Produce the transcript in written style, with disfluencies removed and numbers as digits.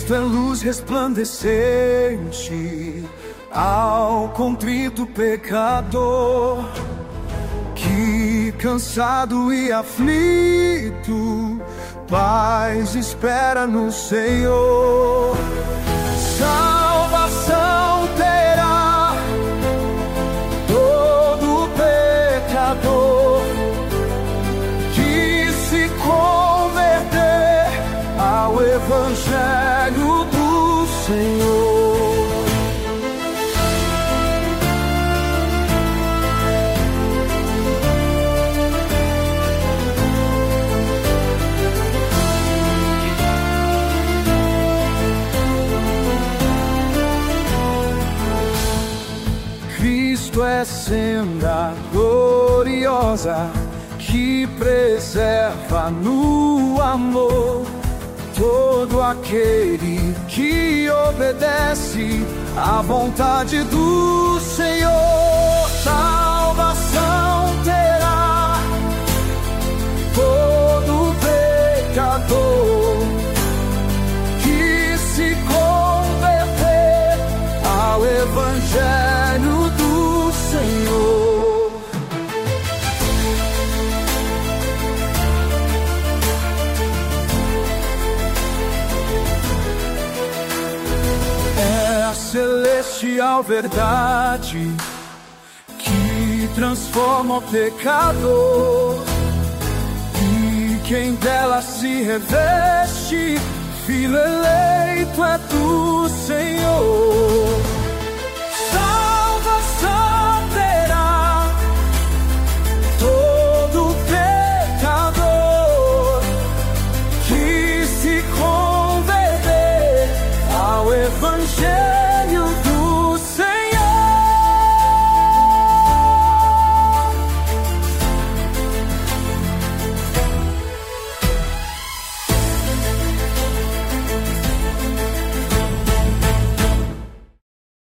Cristo é luz resplandecente ao contrito pecador, que cansado e aflito, paz espera no Senhor. Salvação terá todo pecador que se converter ao Evangelho do Senhor. Cristo é senda gloriosa que preserva no amor todo aquele que obedece à vontade do Senhor. Salvação terá todo pecador que se converter ao Evangelho do Senhor. É a celestial verdade que transforma o pecador, e quem dela se reveste, filho eleito é do Senhor. Salvação terá todo pecador que se converter ao Evangelho